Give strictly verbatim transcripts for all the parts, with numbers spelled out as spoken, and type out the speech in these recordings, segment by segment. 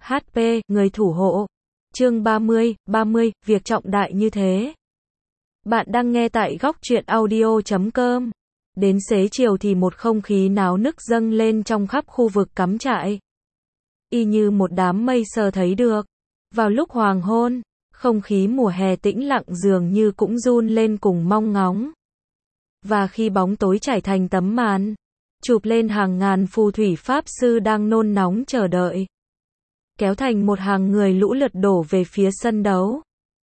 hát pê, người thủ hộ. Chương ba mươi, ba mươi, việc trọng đại như thế. Bạn đang nghe tại góc truyện audio chấm com. Đến xế chiều thì một không khí náo nức dâng lên trong khắp khu vực cắm trại. Y như một đám mây sờ thấy được. Vào lúc hoàng hôn, không khí mùa hè tĩnh lặng dường như cũng run lên cùng mong ngóng. Và khi bóng tối trải thành tấm màn, chụp lên hàng ngàn phù thủy pháp sư đang nôn nóng chờ đợi. Kéo thành một hàng người lũ lượt đổ về phía sân đấu.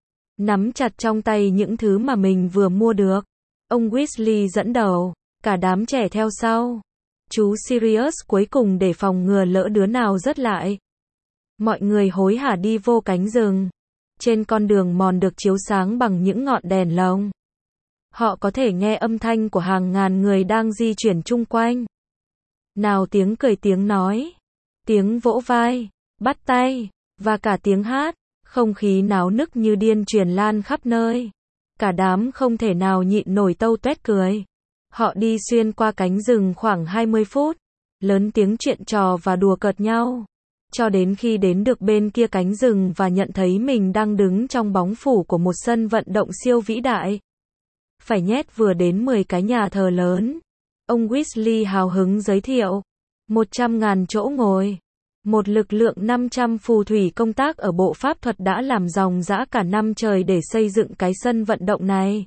Nắm chặt trong tay những thứ mà mình vừa mua được. Ông Weasley dẫn đầu, cả đám trẻ theo sau. Chú Sirius cuối cùng để phòng ngừa lỡ đứa nào rớt lại. Mọi người hối hả đi vô cánh rừng. Trên con đường mòn được chiếu sáng bằng những ngọn đèn lồng. Họ có thể nghe âm thanh của hàng ngàn người đang di chuyển chung quanh. Nào tiếng cười, tiếng nói, tiếng vỗ vai, bắt tay, và cả tiếng hát. Không khí náo nức như điên truyền lan khắp nơi. Cả đám không thể nào nhịn nổi tâu tuét cười. Họ đi xuyên qua cánh rừng khoảng hai mươi phút, lớn tiếng chuyện trò và đùa cợt nhau, cho đến khi đến được bên kia cánh rừng và nhận thấy mình đang đứng trong bóng phủ của một sân vận động siêu vĩ đại. Phải nhét vừa đến mười cái nhà thờ lớn. Ông Weasley hào hứng giới thiệu. một trăm ngàn chỗ ngồi. Một lực lượng năm trăm phù thủy công tác ở bộ pháp thuật đã làm ròng rã cả năm trời để xây dựng cái sân vận động này.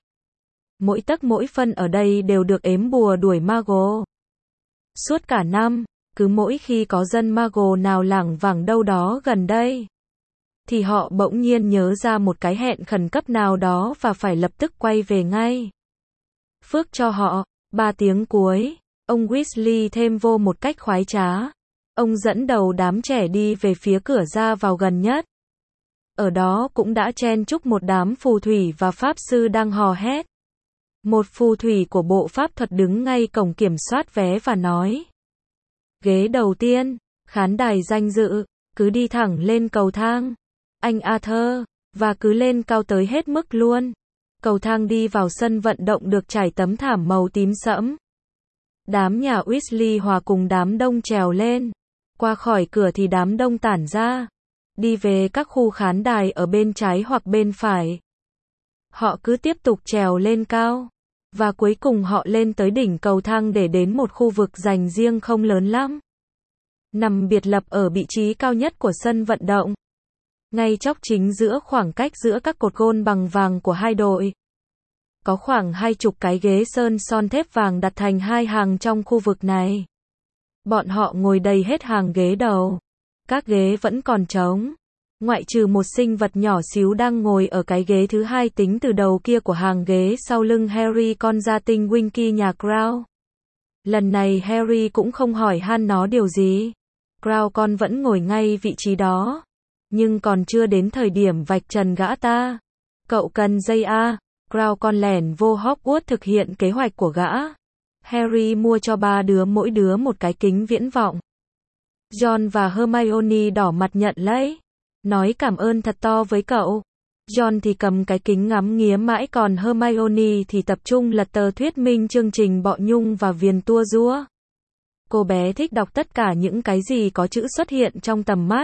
Mỗi tấc mỗi phân ở đây đều được ếm bùa đuổi Mago. Suốt cả năm, cứ mỗi khi có dân Mago nào lảng vảng đâu đó gần đây, thì họ bỗng nhiên nhớ ra một cái hẹn khẩn cấp nào đó và phải lập tức quay về ngay. Phước cho họ, ba tiếng cuối, ông Weasley thêm vô một cách khoái trá. Ông dẫn đầu đám trẻ đi về phía cửa ra vào gần nhất. Ở đó cũng đã chen chúc một đám phù thủy và pháp sư đang hò hét. Một phù thủy của bộ pháp thuật đứng ngay cổng kiểm soát vé và nói. Ghế đầu tiên, khán đài danh dự, cứ đi thẳng lên cầu thang. Anh Arthur, và cứ lên cao tới hết mức luôn. Cầu thang đi vào sân vận động được trải tấm thảm màu tím sẫm. Đám nhà Weasley hòa cùng đám đông trèo lên. Qua khỏi cửa thì đám đông tản ra. Đi về các khu khán đài ở bên trái hoặc bên phải. Họ cứ tiếp tục trèo lên cao. Và cuối cùng họ lên tới đỉnh cầu thang để đến một khu vực dành riêng không lớn lắm. Nằm biệt lập ở vị trí cao nhất của sân vận động. Ngay chóc chính giữa khoảng cách giữa các cột gôn bằng vàng của hai đội. Có khoảng hai chục cái ghế sơn son thép vàng đặt thành hai hàng trong khu vực này. Bọn họ ngồi đầy hết hàng ghế đầu. Các ghế vẫn còn trống. Ngoại trừ một sinh vật nhỏ xíu đang ngồi ở cái ghế thứ hai tính từ đầu kia của hàng ghế sau lưng Harry con gia tinh Winky nhà Crow. Lần này Harry cũng không hỏi han nó điều gì. Crow con vẫn ngồi ngay vị trí đó. Nhưng còn chưa đến thời điểm vạch trần gã ta. Cậu cần dây A. Crow con lẻn vô Hogwarts thực hiện kế hoạch của gã. Harry mua cho ba đứa mỗi đứa một cái kính viễn vọng. John và Hermione đỏ mặt nhận lấy. Nói cảm ơn thật to với cậu. John thì cầm cái kính ngắm nghía mãi, còn Hermione thì tập trung lật tờ thuyết minh chương trình Bọ Nhung và Viền Tua Rua. Cô bé thích đọc tất cả những cái gì có chữ xuất hiện trong tầm mắt.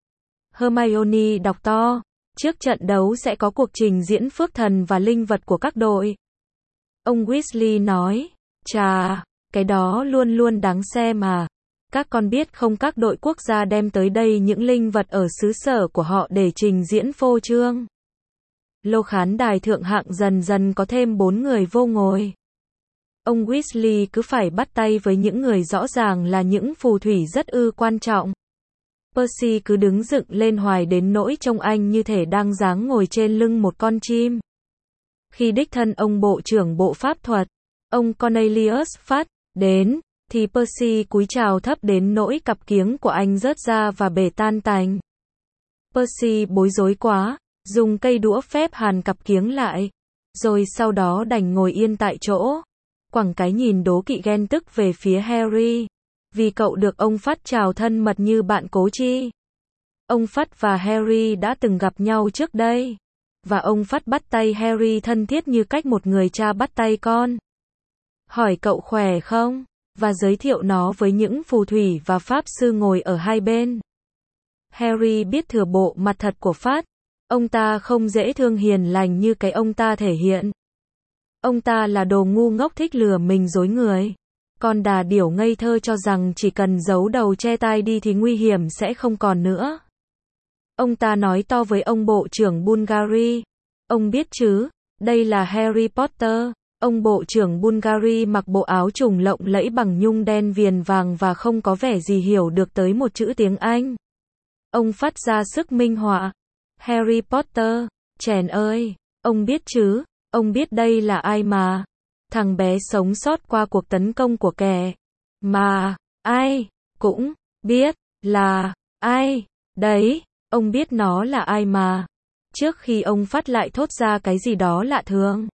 Hermione đọc to. Trước trận đấu sẽ có cuộc trình diễn phước thần và linh vật của các đội. Ông Weasley nói. Chà, cái đó luôn luôn đáng xem mà. Các con biết không, các đội quốc gia đem tới đây những linh vật ở xứ sở của họ để trình diễn phô trương. Lô khán đài thượng hạng dần dần có thêm bốn người vô ngồi. Ông Weasley cứ phải bắt tay với những người rõ ràng là những phù thủy rất ư quan trọng. Percy cứ đứng dựng lên hoài đến nỗi trông anh như thể đang giáng ngồi trên lưng một con chim. Khi đích thân ông bộ trưởng bộ pháp thuật, ông Cornelius Fudge, đến, thì Percy cúi chào thấp đến nỗi cặp kiếng của anh rớt ra và bể tan tành. Percy bối rối quá, dùng cây đũa phép hàn cặp kiếng lại, rồi sau đó đành ngồi yên tại chỗ, quẳng cái nhìn đố kỵ ghen tức về phía Harry, vì cậu được ông Fudge chào thân mật như bạn cố chi. Ông Fudge và Harry đã từng gặp nhau trước đây, và ông Fudge bắt tay Harry thân thiết như cách một người cha bắt tay con. Hỏi cậu khỏe không? Và giới thiệu nó với những phù thủy và pháp sư ngồi ở hai bên. Harry biết thừa bộ mặt thật của Phát. Ông ta không dễ thương hiền lành như cái ông ta thể hiện. Ông ta là đồ ngu ngốc thích lừa mình dối người. Con đà điểu ngây thơ cho rằng chỉ cần giấu đầu che tai đi thì nguy hiểm sẽ không còn nữa. Ông ta nói to với ông bộ trưởng Bulgari. Ông biết chứ, đây là Harry Potter. Ông bộ trưởng Bulgari mặc bộ áo trùng lộng lẫy bằng nhung đen viền vàng và không có vẻ gì hiểu được tới một chữ tiếng Anh. Ông phát ra sức minh họa. Harry Potter, chèn ơi, ông biết chứ, ông biết đây là ai mà. Thằng bé sống sót qua cuộc tấn công của kẻ. Mà, ai, cũng, biết, là, ai, đấy, ông biết nó là ai mà. Trước khi ông phát lại thốt ra cái gì đó lạ thường.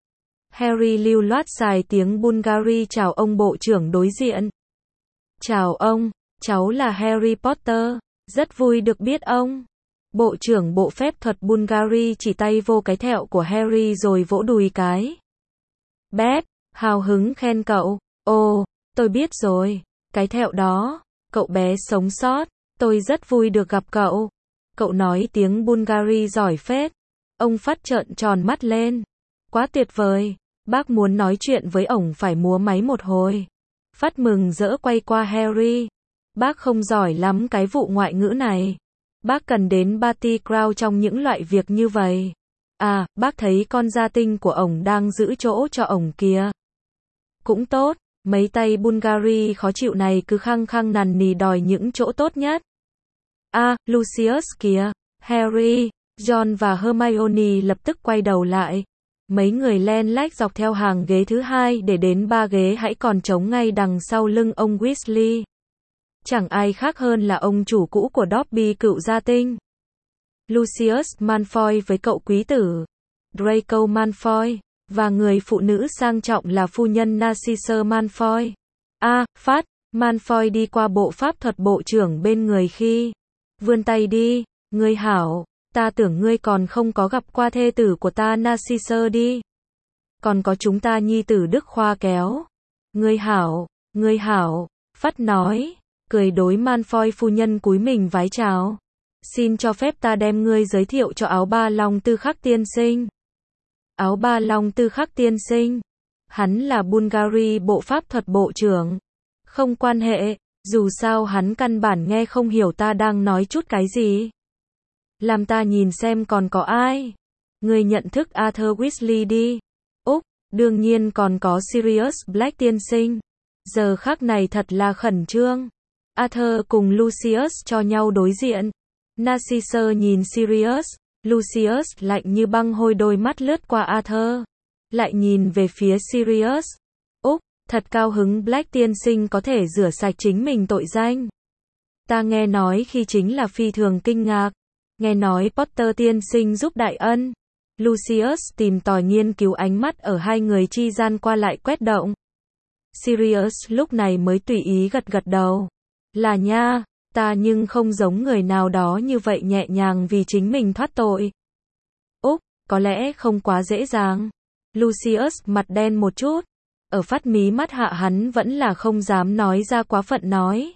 Harry lưu loát xài tiếng Bulgari chào ông bộ trưởng đối diện. Chào ông, cháu là Harry Potter, rất vui được biết ông. Bộ trưởng bộ phép thuật Bulgari chỉ tay vô cái thẹo của Harry rồi vỗ đùi cái. Bét, hào hứng khen cậu. Ồ, tôi biết rồi, cái thẹo đó, cậu bé sống sót, tôi rất vui được gặp cậu. Cậu nói tiếng Bulgari giỏi phết. Ông Phát trợn tròn mắt lên. Quá tuyệt vời, bác muốn nói chuyện với ổng phải múa máy một hồi. Phát mừng rỡ quay qua Harry. Bác không giỏi lắm cái vụ ngoại ngữ này. Bác cần đến Barty Crouch trong những loại việc như vậy. À, bác thấy con gia tinh của ổng đang giữ chỗ cho ổng kìa. Cũng tốt, mấy tay Bulgari khó chịu này cứ khăng khăng nằn nì đòi những chỗ tốt nhất. À, Lucius kìa. Harry, Ron và Hermione lập tức quay đầu lại. Mấy người len lách dọc theo hàng ghế thứ hai để đến ba ghế hãy còn trống ngay đằng sau lưng ông Weasley. Chẳng ai khác hơn là ông chủ cũ của Dobby cựu gia tinh. Lucius Malfoy với cậu quý tử, Draco Malfoy, và người phụ nữ sang trọng là phu nhân Narcissa Malfoy. À, Phát, Malfoy đi qua bộ pháp thuật bộ trưởng bên người khi. Vươn tay đi, ngươi hảo, ta tưởng ngươi còn không có gặp qua thê tử của ta Narcissa đi. Còn có chúng ta nhi tử Đức Khoa kéo. Ngươi hảo, ngươi hảo, Phát nói, cười đối Malfoy phu nhân cúi mình vái chào. Xin cho phép ta đem ngươi giới thiệu cho áo ba long tư khắc tiên sinh. Áo ba long tư khắc tiên sinh. Hắn là Bulgari bộ pháp thuật bộ trưởng. Không quan hệ, dù sao hắn căn bản nghe không hiểu ta đang nói chút cái gì. Làm ta nhìn xem còn có ai. Ngươi nhận thức Arthur Weasley đi. Úc, đương nhiên còn có Sirius Black tiên sinh. Giờ khắc này thật là khẩn trương. Arthur cùng Lucius cho nhau đối diện. Narcissa nhìn Sirius, Lucius lạnh như băng hôi đôi mắt lướt qua Arthur. Lại nhìn về phía Sirius. Úc, thật cao hứng Black tiên sinh có thể rửa sạch chính mình tội danh. Ta nghe nói khi chính là phi thường kinh ngạc. Nghe nói Potter tiên sinh giúp đại ân. Lucius tìm tòi nghiên cứu ánh mắt ở hai người chi gian qua lại quét động. Sirius lúc này mới tùy ý gật gật đầu. Là nha, ta nhưng không giống người nào đó như vậy nhẹ nhàng vì chính mình thoát tội. Úc, có lẽ không quá dễ dàng. Lucius mặt đen một chút. Ở Phát mí mắt hạ hắn vẫn là không dám nói ra quá phận nói.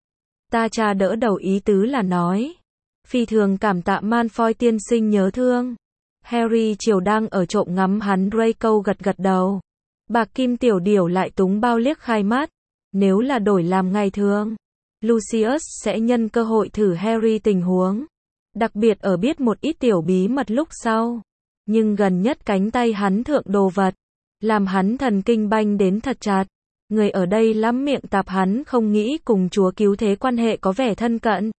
Ta cha đỡ đầu ý tứ là nói. Phi thường cảm tạ Malfoy tiên sinh nhớ thương. Harry chiều đang ở trộm ngắm hắn Draco gật gật đầu. Bạc kim tiểu điểu lại túng bao liếc khai mắt. Nếu là đổi làm ngày thường, Lucius sẽ nhân cơ hội thử Harry tình huống. Đặc biệt ở biết một ít tiểu bí mật lúc sau. Nhưng gần nhất cánh tay hắn thượng đồ vật. Làm hắn thần kinh banh đến thật chặt. Người ở đây lắm miệng tạp hắn không nghĩ cùng chúa cứu thế quan hệ có vẻ thân cận.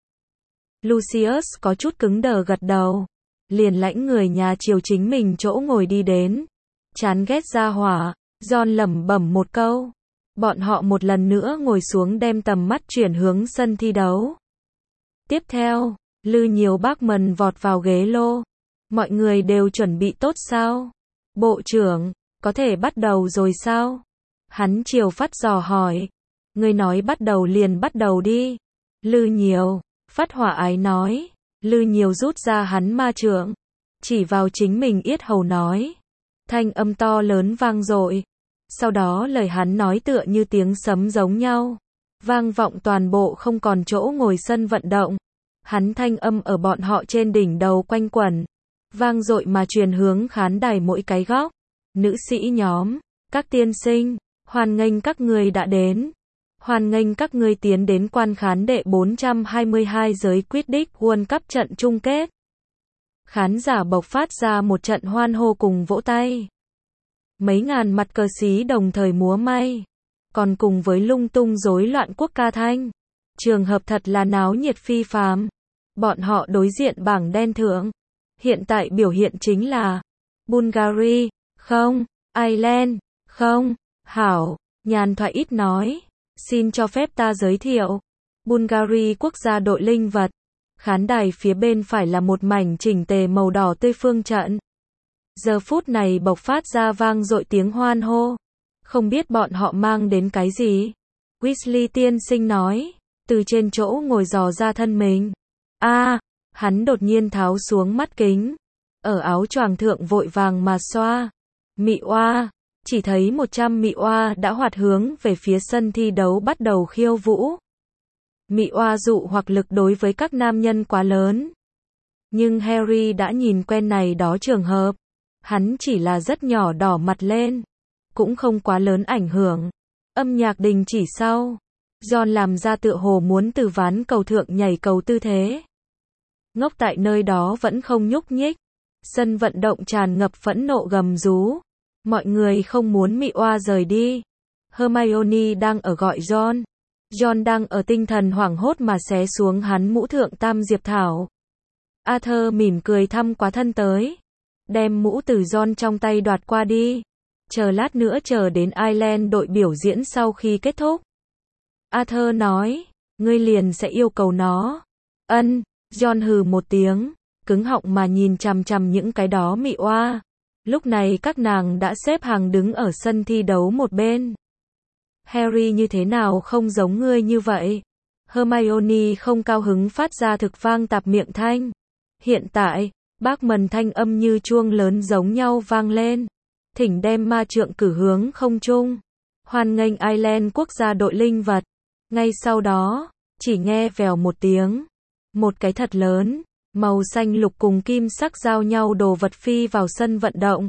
Lucius có chút cứng đờ gật đầu. Liền lãnh người nhà chiều chính mình chỗ ngồi đi đến. Chán ghét ra hỏa. Ron lẩm bẩm một câu. Bọn họ một lần nữa ngồi xuống đem tầm mắt chuyển hướng sân thi đấu. Tiếp theo, Lư Nhiều Bachman vọt vào ghế lô. Mọi người đều chuẩn bị tốt sao? Bộ trưởng, có thể bắt đầu rồi sao? Hắn chiều Phát dò hỏi. Ngươi nói bắt đầu liền bắt đầu đi. Lư Nhiều, Phát hỏa ái nói. Lư Nhiều rút ra hắn ma trượng. Chỉ vào chính mình yết hầu nói. Thanh âm to lớn vang dội. Sau đó lời hắn nói tựa như tiếng sấm giống nhau. Vang vọng toàn bộ không còn chỗ ngồi sân vận động. Hắn thanh âm ở bọn họ trên đỉnh đầu quanh quẩn, vang dội mà truyền hướng khán đài mỗi cái góc. Nữ sĩ nhóm, các tiên sinh, hoan nghênh các người đã đến. Hoan nghênh các ngươi tiến đến quan khán đệ bốn trăm hai mươi hai giới Quidditch World Cup trận chung kết. Khán giả bộc phát ra một trận hoan hô cùng vỗ tay. Mấy ngàn mặt cờ xí đồng thời múa may, còn cùng với lung tung rối loạn quốc ca thanh. Trường hợp thật là náo nhiệt phi phàm. Bọn họ đối diện bảng đen thượng. Hiện tại biểu hiện chính là Bulgaria, không, Ireland, không, hảo, nhàn thoại ít nói. Xin cho phép ta giới thiệu. Bulgaria quốc gia đội linh vật. Khán đài phía bên phải là một mảnh chỉnh tề màu đỏ tươi phương trận. Giờ phút này bộc phát ra vang dội tiếng hoan hô. Không biết bọn họ mang đến cái gì? Weasley tiên sinh nói, từ trên chỗ ngồi dò ra thân mình. A, à, hắn đột nhiên tháo xuống mắt kính. Ở áo choàng thượng vội vàng mà xoa. Mị oa. Chỉ thấy một trăm mị oa đã hoạt hướng về phía sân thi đấu bắt đầu khiêu vũ. Mị oa dụ hoặc lực đối với các nam nhân quá lớn. Nhưng Harry đã nhìn quen này đó trường hợp. Hắn chỉ là rất nhỏ đỏ mặt lên. Cũng không quá lớn ảnh hưởng. Âm nhạc đình chỉ sau. John làm ra tựa hồ muốn từ ván cầu thượng nhảy cầu tư thế. Ngốc tại nơi đó vẫn không nhúc nhích. Sân vận động tràn ngập phẫn nộ gầm rú. Mọi người không muốn mị oa rời đi. Hermione đang ở gọi John. John đang ở tinh thần hoảng hốt mà xé xuống hắn mũ thượng tam diệp thảo. Arthur mỉm cười thăm quá thân tới. Đem mũ từ John trong tay đoạt qua đi. Chờ lát nữa chờ đến Ireland đội biểu diễn sau khi kết thúc. Arthur nói, ngươi liền sẽ yêu cầu nó. Ân, John hừ một tiếng, cứng họng mà nhìn chằm chằm những cái đó mị oa. Lúc này các nàng đã xếp hàng đứng ở sân thi đấu một bên. Harry như thế nào không giống ngươi như vậy? Hermione không cao hứng phát ra thực vang tạp miệng thanh. Hiện tại, bác mần thanh âm như chuông lớn giống nhau vang lên. Thỉnh đem ma trượng cử hướng không trung. Hoan nghênh Ireland quốc gia đội linh vật. Ngay sau đó, chỉ nghe vèo một tiếng. Một cái thật lớn, màu xanh lục cùng kim sắc giao nhau đồ vật phi vào sân vận động.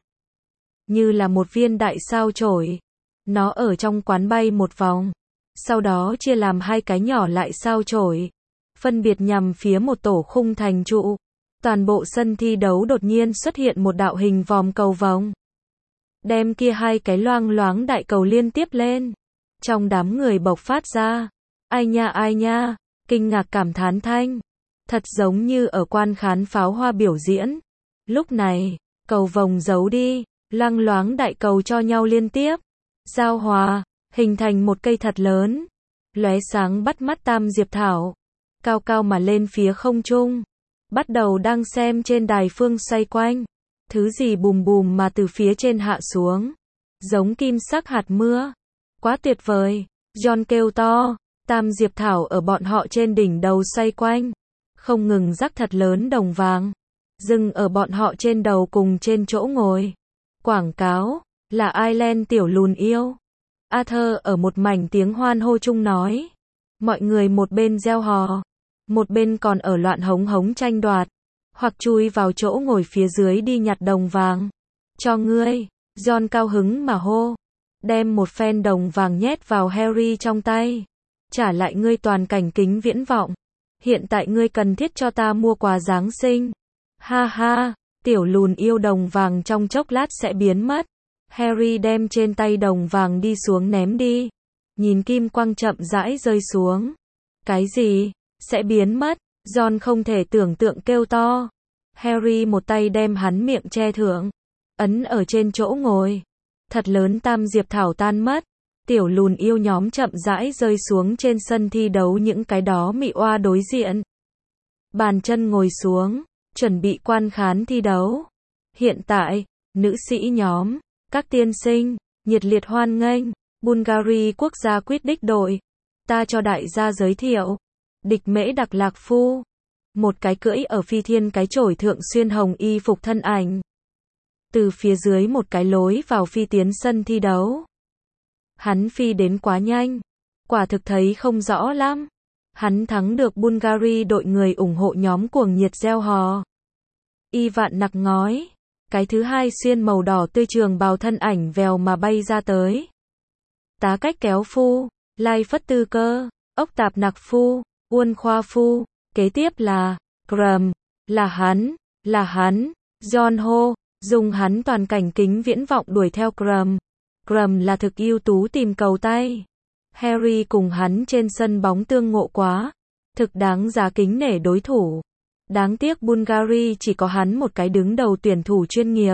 Như là một viên đại sao chổi. Nó ở trong quán bay một vòng. Sau đó chia làm hai cái nhỏ lại sao chổi. Phân biệt nhằm phía một tổ khung thành trụ. Toàn bộ sân thi đấu đột nhiên xuất hiện một đạo hình vòm cầu vòng. Đem kia hai cái loang loáng đại cầu liên tiếp lên. Trong đám người bộc phát ra. Ai nha ai nha, kinh ngạc cảm thán thanh. Thật giống như ở quan khán pháo hoa biểu diễn. Lúc này, cầu vòng giấu đi, loang loáng đại cầu cho nhau liên tiếp. Giao hòa, hình thành một cây thật lớn. Lóe sáng bắt mắt tam diệp thảo. Cao cao mà lên phía không trung. Bắt đầu đang xem trên đài phương xoay quanh. Thứ gì bùm bùm mà từ phía trên hạ xuống. Giống kim sắc hạt mưa. Quá tuyệt vời. John kêu to. Tam diệp thảo ở bọn họ trên đỉnh đầu xoay quanh. Không ngừng rắc thật lớn đồng vàng. Dừng ở bọn họ trên đầu cùng trên chỗ ngồi. Quảng cáo. Là Ireland tiểu lùn yêu. Arthur ở một mảnh tiếng hoan hô chung nói. Mọi người một bên reo hò. Một bên còn ở loạn hống hống tranh đoạt. Hoặc chui vào chỗ ngồi phía dưới đi nhặt đồng vàng. Cho ngươi. John cao hứng mà hô. Đem một phen đồng vàng nhét vào Harry trong tay. Trả lại ngươi toàn cảnh kính viễn vọng. Hiện tại ngươi cần thiết cho ta mua quà Giáng sinh. Ha ha, tiểu lùn yêu đồng vàng trong chốc lát sẽ biến mất. Harry đem trên tay đồng vàng đi xuống ném đi. Nhìn kim quang chậm rãi rơi xuống. Cái gì? Sẽ biến mất? John không thể tưởng tượng kêu to. Harry một tay đem hắn miệng che thượng. Ấn ở trên chỗ ngồi. Thật lớn tam diệp thảo tan mất. Tiểu lùn yêu nhóm chậm rãi rơi xuống trên sân thi đấu những cái đó mị oa đối diện. Bàn chân ngồi xuống. Chuẩn bị quan khán thi đấu. Hiện tại, nữ sĩ nhóm, các tiên sinh, nhiệt liệt hoan nghênh. Bulgaria quốc gia Quidditch đội. Ta cho đại gia giới thiệu. Địch Mễ Đặc Lạc Phu. Một cái cưỡi ở phi thiên cái chổi thượng xuyên hồng y phục thân ảnh. Từ phía dưới một cái lối vào phi tiến sân thi đấu. Hắn phi đến quá nhanh. Quả thực thấy không rõ lắm. Hắn thắng được Bulgaria, đội người ủng hộ nhóm cuồng nhiệt reo hò. Ivan nặc ngói. Cái thứ hai xuyên màu đỏ tươi trường bào thân ảnh vèo mà bay ra tới. Tá cách kéo phu, lai phất tư cơ, ốc tạp nặc phu, uôn khoa phu. Kế tiếp là, Graham, là hắn, là hắn, John Ho, dùng hắn toàn cảnh kính viễn vọng đuổi theo Graham. Graham là thực ưu tú tìm cầu tay. Harry cùng hắn trên sân bóng tương ngộ quá. Thực đáng giá kính nể đối thủ. Đáng tiếc Bulgaria chỉ có hắn một cái đứng đầu tuyển thủ chuyên nghiệp.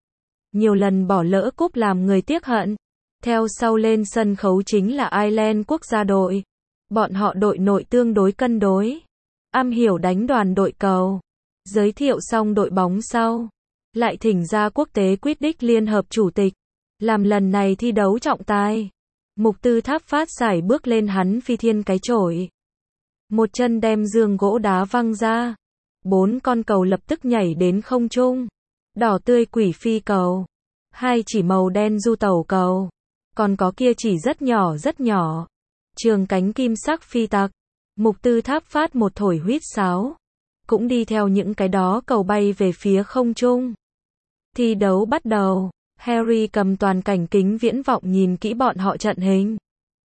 Nhiều lần bỏ lỡ cúp làm người tiếc hận. Theo sau lên sân khấu chính là Ireland quốc gia đội. Bọn họ đội nội tương đối cân đối. Am hiểu đánh đoàn đội cầu. Giới thiệu xong đội bóng sau. Lại thỉnh ra quốc tế Quidditch Liên hợp chủ tịch. Làm lần này thi đấu trọng tài. Mục Tư Tháp phát giải bước lên hắn phi thiên cái chổi. Một chân đem giường gỗ đá văng ra. Bốn con cầu lập tức nhảy đến không trung. Đỏ tươi quỷ phi cầu. Hai chỉ màu đen du tẩu cầu. Còn có kia chỉ rất nhỏ rất nhỏ. Trường cánh kim sắc phi tặc. Mục Tư Tháp phát một thổi huýt sáo. Cũng đi theo những cái đó cầu bay về phía không trung. Thi đấu bắt đầu. Harry cầm toàn cảnh kính viễn vọng nhìn kỹ bọn họ trận hình.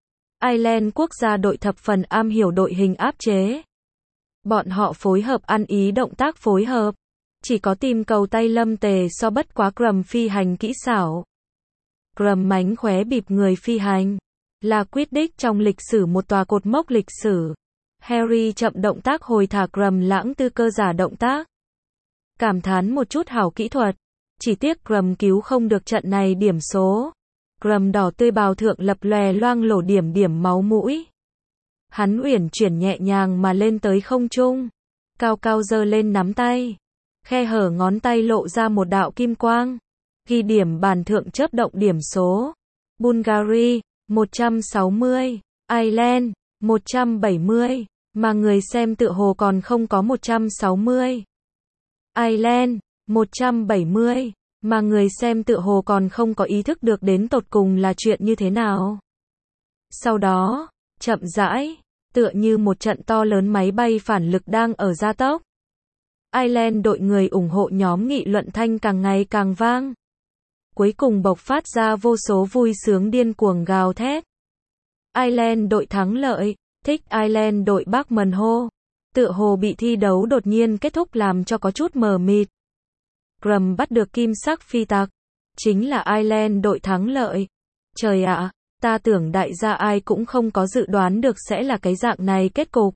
Ireland quốc gia đội thập phần am hiểu đội hình áp chế. Bọn họ phối hợp ăn ý động tác phối hợp. Chỉ có tìm cầu tay lâm tề so bất quá Graham phi hành kỹ xảo. Graham mánh khóe bịp người phi hành. Là Quidditch trong lịch sử một tòa cột mốc lịch sử. Harry chậm động tác hồi thả Graham lãng tư cơ giả động tác. Cảm thán một chút hảo kỹ thuật. Chỉ tiếc Graham cứu không được trận này điểm số. Graham đỏ tươi bào thượng lập lòe loang lổ điểm điểm máu mũi. Hắn uyển chuyển nhẹ nhàng mà lên tới không trung. Cao cao giơ lên nắm tay. Khe hở ngón tay lộ ra một đạo kim quang. Ghi điểm bàn thượng chớp động điểm số. Bulgaria, một trăm sáu mươi. Ireland, một trăm bảy mươi. Mà người xem tựa hồ còn không có một trăm sáu mươi. Ireland, một trăm bảy mươi. Mà người xem tựa hồ còn không có ý thức được đến tột cùng là chuyện như thế nào. Sau đó, chậm rãi, tựa như một trận to lớn máy bay phản lực đang ở gia tốc. Ireland đội người ủng hộ nhóm nghị luận thanh càng ngày càng vang. Cuối cùng bộc phát ra vô số vui sướng điên cuồng gào thét. Ireland đội thắng lợi, thích Ireland đội Bachman hô. Tựa hồ bị thi đấu đột nhiên kết thúc làm cho có chút mờ mịt. Graham bắt được kim sắc phi tặc. Chính là Ireland đội thắng lợi. Trời ạ, ta tưởng đại gia ai cũng không có dự đoán được sẽ là cái dạng này kết cục.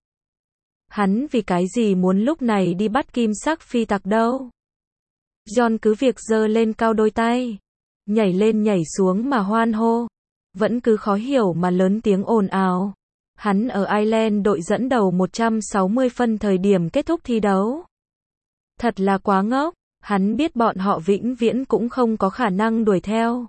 Hắn vì cái gì muốn lúc này đi bắt kim sắc phi tặc đâu? John cứ việc giơ lên cao đôi tay. Nhảy lên nhảy xuống mà hoan hô. Vẫn cứ khó hiểu mà lớn tiếng ồn ào. Hắn ở Ireland đội dẫn đầu một trăm sáu mươi phân thời điểm kết thúc thi đấu. Thật là quá ngốc. Hắn biết bọn họ vĩnh viễn cũng không có khả năng đuổi theo.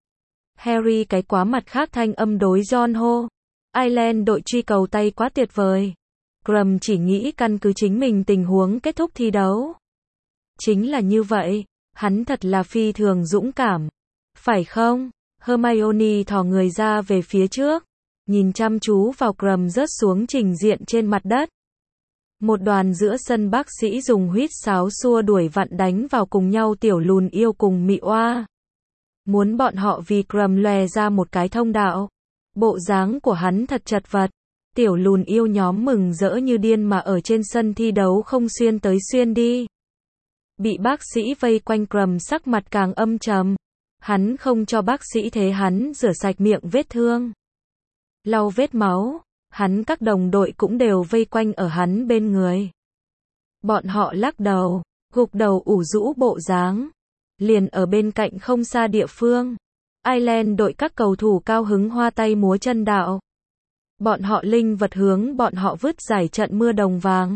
Harry cái quá mặt khác thanh âm đối John hô. Ireland đội truy cầu tay quá tuyệt vời. Graham chỉ nghĩ căn cứ chính mình tình huống kết thúc thi đấu. Chính là như vậy, hắn thật là phi thường dũng cảm. Phải không? Hermione thò người ra về phía trước, nhìn chăm chú vào Graham rớt xuống trình diện trên mặt đất. Một đoàn giữa sân bác sĩ dùng huýt sáo xua đuổi vặn đánh vào cùng nhau tiểu lùn yêu cùng mị oa. Muốn bọn họ vì Graham lòe ra một cái thông đạo. Bộ dáng của hắn thật chật vật. Tiểu lùn yêu nhóm mừng rỡ như điên mà ở trên sân thi đấu không xuyên tới xuyên đi. Bị bác sĩ vây quanh Graham sắc mặt càng âm trầm. Hắn không cho bác sĩ thế hắn rửa sạch miệng vết thương. Lau vết máu. Hắn các đồng đội cũng đều vây quanh ở hắn bên người. Bọn họ lắc đầu, gục đầu ủ rũ bộ dáng. Liền ở bên cạnh không xa địa phương. Ireland đội các cầu thủ cao hứng hoa tay múa chân đạo. Bọn họ linh vật hướng bọn họ vứt giải trận mưa đồng vàng.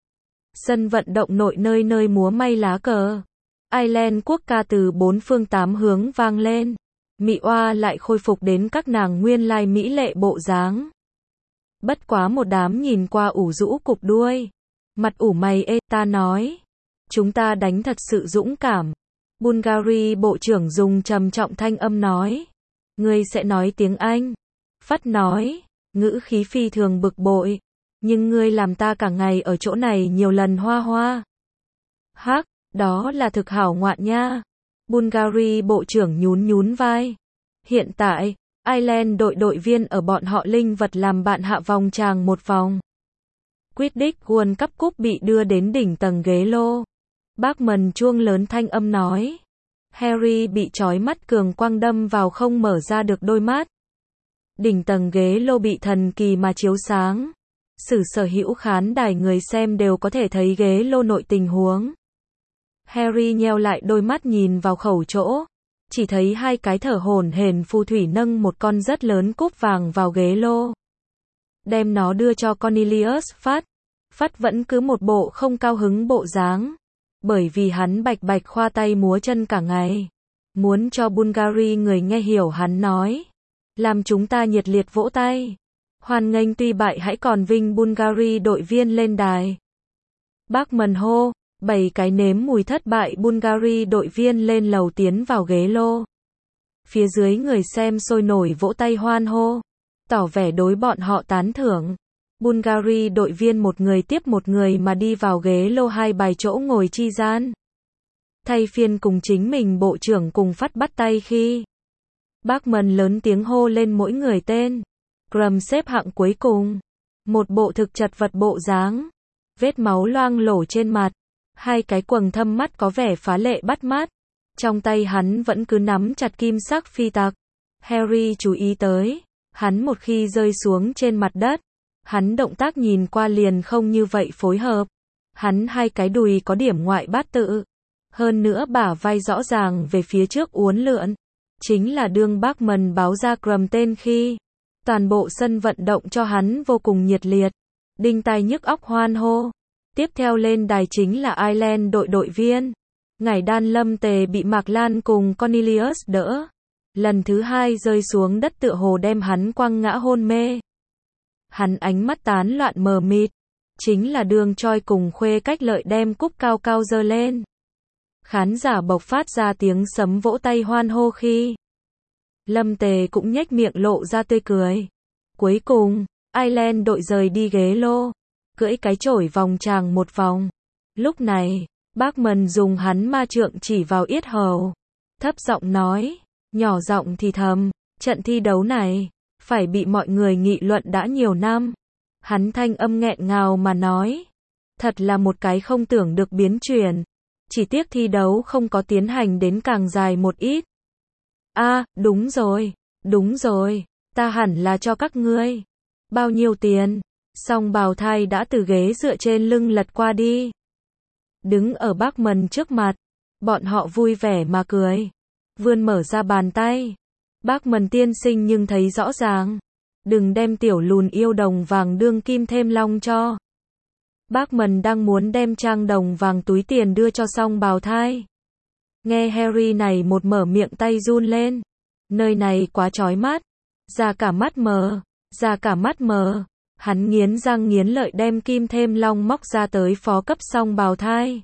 Sân vận động nội nơi nơi múa may lá cờ. Ireland quốc ca từ bốn phương tám hướng vang lên. Mị oa lại khôi phục đến các nàng nguyên lai mỹ lệ bộ dáng. Bất quá một đám nhìn qua ủ rũ cụp đuôi. Mặt ủ mày ê, ta nói. Chúng ta đánh thật sự dũng cảm. Bulgaria bộ trưởng dùng trầm trọng thanh âm nói. Ngươi sẽ nói tiếng Anh. Phắt nói, ngữ khí phi thường bực bội. Nhưng ngươi làm ta cả ngày ở chỗ này nhiều lần hoa hoa. Hắc, đó là thực hảo ngoạn nha. Bulgari bộ trưởng nhún nhún vai. Hiện tại, Ireland đội đội viên ở bọn họ linh vật làm bạn hạ vòng tràng một vòng. Quidditch World Cup Cup bị đưa đến đỉnh tầng ghế lô. Bachman chuông lớn thanh âm nói. Harry bị chói mắt cường quang đâm vào không mở ra được đôi mắt. Đỉnh tầng ghế lô bị thần kỳ mà chiếu sáng. Sử sở hữu khán đài người xem đều có thể thấy ghế lô nội tình huống. Harry nheo lại đôi mắt nhìn vào khẩu chỗ. Chỉ thấy hai cái thở hổn hển phù thủy nâng một con rất lớn cúp vàng vào ghế lô. Đem nó đưa cho Cornelius Phát. Phát vẫn cứ một bộ không cao hứng bộ dáng. Bởi vì hắn bạch bạch khoa tay múa chân cả ngày. Muốn cho Bulgari người nghe hiểu hắn nói. Làm chúng ta nhiệt liệt vỗ tay. Hoan nghênh tuy bại hãy còn vinh Bulgari đội viên lên đài. Bachman hô, bảy cái nếm mùi thất bại Bulgari đội viên lên lầu tiến vào ghế lô. Phía dưới người xem sôi nổi vỗ tay hoan hô, tỏ vẻ đối bọn họ tán thưởng. Bulgari đội viên một người tiếp một người mà đi vào ghế lô hai bài chỗ ngồi chi gian. Thay phiên cùng chính mình bộ trưởng cùng Phát bắt tay khi Bachman lớn tiếng hô lên mỗi người tên. Grum xếp hạng cuối cùng. Một bộ thực chật vật bộ dáng. Vết máu loang lổ trên mặt. Hai cái quầng thâm mắt có vẻ phá lệ bắt mắt. Trong tay hắn vẫn cứ nắm chặt kim sắc phi tặc. Harry chú ý tới. Hắn một khi rơi xuống trên mặt đất. Hắn động tác nhìn qua liền không như vậy phối hợp. Hắn hai cái đùi có điểm ngoại bát tự. Hơn nữa bả vai rõ ràng về phía trước uốn lượn. Chính là đương Bachman báo ra Grum tên khi. Toàn bộ sân vận động cho hắn vô cùng nhiệt liệt. Đinh tai nhức óc hoan hô. Tiếp theo lên đài chính là Ireland đội đội viên. Ngải đan lâm tề bị Mạc Lan cùng Cornelius đỡ. Lần thứ hai rơi xuống đất tựa hồ đem hắn quăng ngã hôn mê. Hắn ánh mắt tán loạn mờ mịt. Chính là đường Choi cùng Khuê Cách Lợi đem cúp cao cao giơ lên. Khán giả bộc phát ra tiếng sấm vỗ tay hoan hô khi Lâm Tề cũng nhếch miệng lộ ra tươi cười. Cuối cùng, Ireland đội rời đi ghế lô, cưỡi cái chổi vòng tràng một vòng. Lúc này, Bachman dùng hắn ma trượng chỉ vào yết hầu, thấp giọng nói, nhỏ giọng thì thầm, trận thi đấu này phải bị mọi người nghị luận đã nhiều năm. Hắn thanh âm nghẹn ngào mà nói, thật là một cái không tưởng được biến chuyển. Chỉ tiếc thi đấu không có tiến hành đến càng dài một ít. A, à, đúng rồi, đúng rồi, ta hẳn là cho các ngươi. Bao nhiêu tiền? Song bào thai đã từ ghế dựa trên lưng lật qua đi. Đứng ở Bachman trước mặt, bọn họ vui vẻ mà cười. Vươn mở ra bàn tay. Bachman tiên sinh nhưng thấy rõ ràng. Đừng đem tiểu lùn yêu đồng vàng đương kim thêm long cho. Bachman đang muốn đem trang đồng vàng túi tiền đưa cho song bào thai. Nghe Harry này một mở miệng tay run lên. Nơi này quá chói mắt. Ra cả mắt mờ. Ra cả mắt mờ. Hắn nghiến răng nghiến lợi đem kim thêm long móc ra tới phó cấp song bào thai.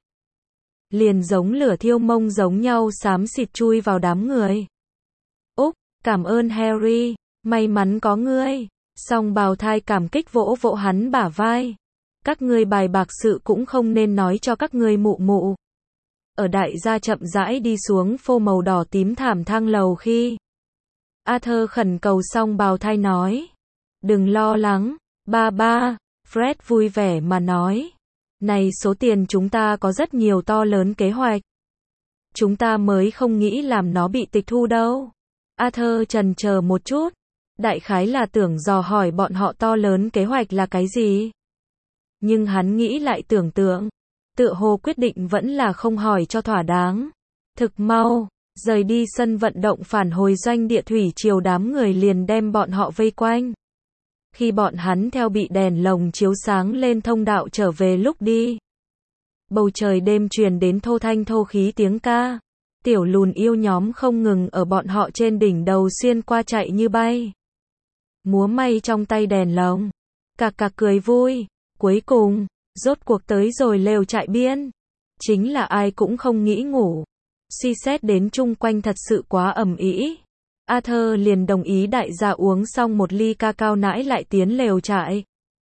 Liền giống lửa thiêu mông giống nhau xám xịt chui vào đám người. Úc, cảm ơn Harry. May mắn có ngươi. Song bào thai cảm kích vỗ vỗ hắn bả vai. Các ngươi bài bạc sự cũng không nên nói cho các ngươi mụ mụ. Ở đại gia chậm rãi đi xuống phô màu đỏ tím thảm thang lầu khi Arthur khẩn cầu song bào thai nói. Đừng lo lắng, ba ba. Fred vui vẻ mà nói. Này số tiền chúng ta có rất nhiều to lớn kế hoạch. Chúng ta mới không nghĩ làm nó bị tịch thu đâu. Arthur chần chờ một chút. Đại khái là tưởng dò hỏi bọn họ to lớn kế hoạch là cái gì. Nhưng hắn nghĩ lại tưởng tượng. Tựa hồ quyết định vẫn là không hỏi cho thỏa đáng. Thực mau, rời đi sân vận động phản hồi doanh địa thủy triều đám người liền đem bọn họ vây quanh. Khi bọn hắn theo bị đèn lồng chiếu sáng lên thông đạo trở về lúc đi. Bầu trời đêm truyền đến thô thanh thô khí tiếng ca. Tiểu lùn yêu nhóm không ngừng ở bọn họ trên đỉnh đầu xuyên qua chạy như bay. Múa may trong tay đèn lồng. Cạc cạc cười vui. Cuối cùng, rốt cuộc tới rồi lều trại biên. Chính là ai cũng không nghĩ ngủ. Suy xét đến chung quanh thật sự quá ầm ĩ. Arthur liền đồng ý đại gia uống xong một ly ca cao nãi lại tiến lều trại.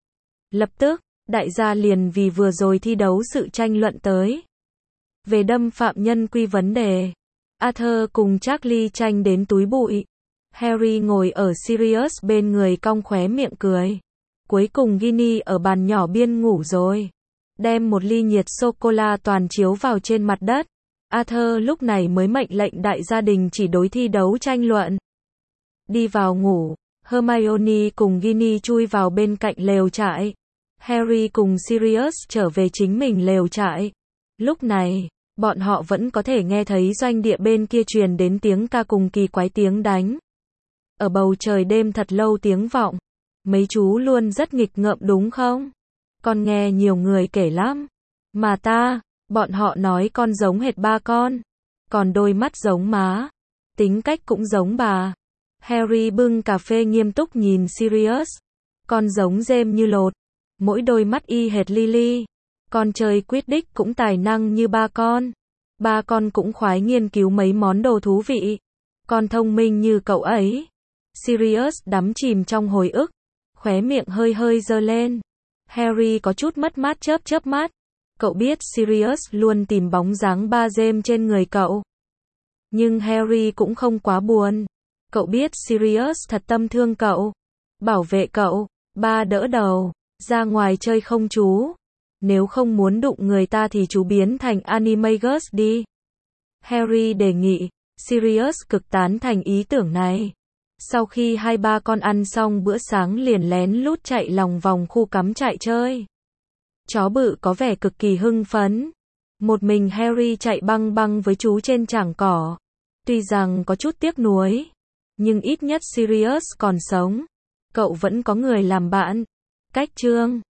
Lập tức, đại gia liền vì vừa rồi thi đấu sự tranh luận tới. Về đâm phạm nhân quy vấn đề. Arthur cùng Charlie tranh đến túi bụi. Harry ngồi ở Sirius bên người cong khóe miệng cười. Cuối cùng Ginny ở bàn nhỏ biên ngủ rồi. Đem một ly nhiệt sô-cô-la toàn chiếu vào trên mặt đất. Arthur lúc này mới mệnh lệnh đại gia đình chỉ đối thi đấu tranh luận. Đi vào ngủ, Hermione cùng Ginny chui vào bên cạnh lều trại. Harry cùng Sirius trở về chính mình lều trại. Lúc này, bọn họ vẫn có thể nghe thấy doanh địa bên kia truyền đến tiếng ca cùng kỳ quái tiếng đánh. Ở bầu trời đêm thật lâu tiếng vọng. Mấy chú luôn rất nghịch ngợm đúng không? Con nghe nhiều người kể lắm. Mà ta, bọn họ nói con giống hệt ba con. Còn đôi mắt giống má. Tính cách cũng giống bà. Harry bưng cà phê nghiêm túc nhìn Sirius. Con giống James như lột. Mỗi đôi mắt y hệt Lily. Con chơi Quidditch cũng tài năng như ba con. Ba con cũng khoái nghiên cứu mấy món đồ thú vị. Con thông minh như cậu ấy. Sirius đắm chìm trong hồi ức. Khóe miệng hơi hơi giơ lên. Harry có chút mất mát chớp chớp mắt. Cậu biết Sirius luôn tìm bóng dáng ba James trên người cậu. Nhưng Harry cũng không quá buồn. Cậu biết Sirius thật tâm thương cậu. Bảo vệ cậu. Ba đỡ đầu. Ra ngoài chơi không chú? Nếu không muốn đụng người ta thì chú biến thành Animagus đi. Harry đề nghị. Sirius cực tán thành ý tưởng này. Sau khi hai ba con ăn xong bữa sáng liền lén lút chạy lòng vòng khu cắm trại chơi. Chó bự có vẻ cực kỳ hưng phấn. Một mình Harry chạy băng băng với chú trên trảng cỏ. Tuy rằng có chút tiếc nuối, nhưng ít nhất Sirius còn sống. Cậu vẫn có người làm bạn. Cách chương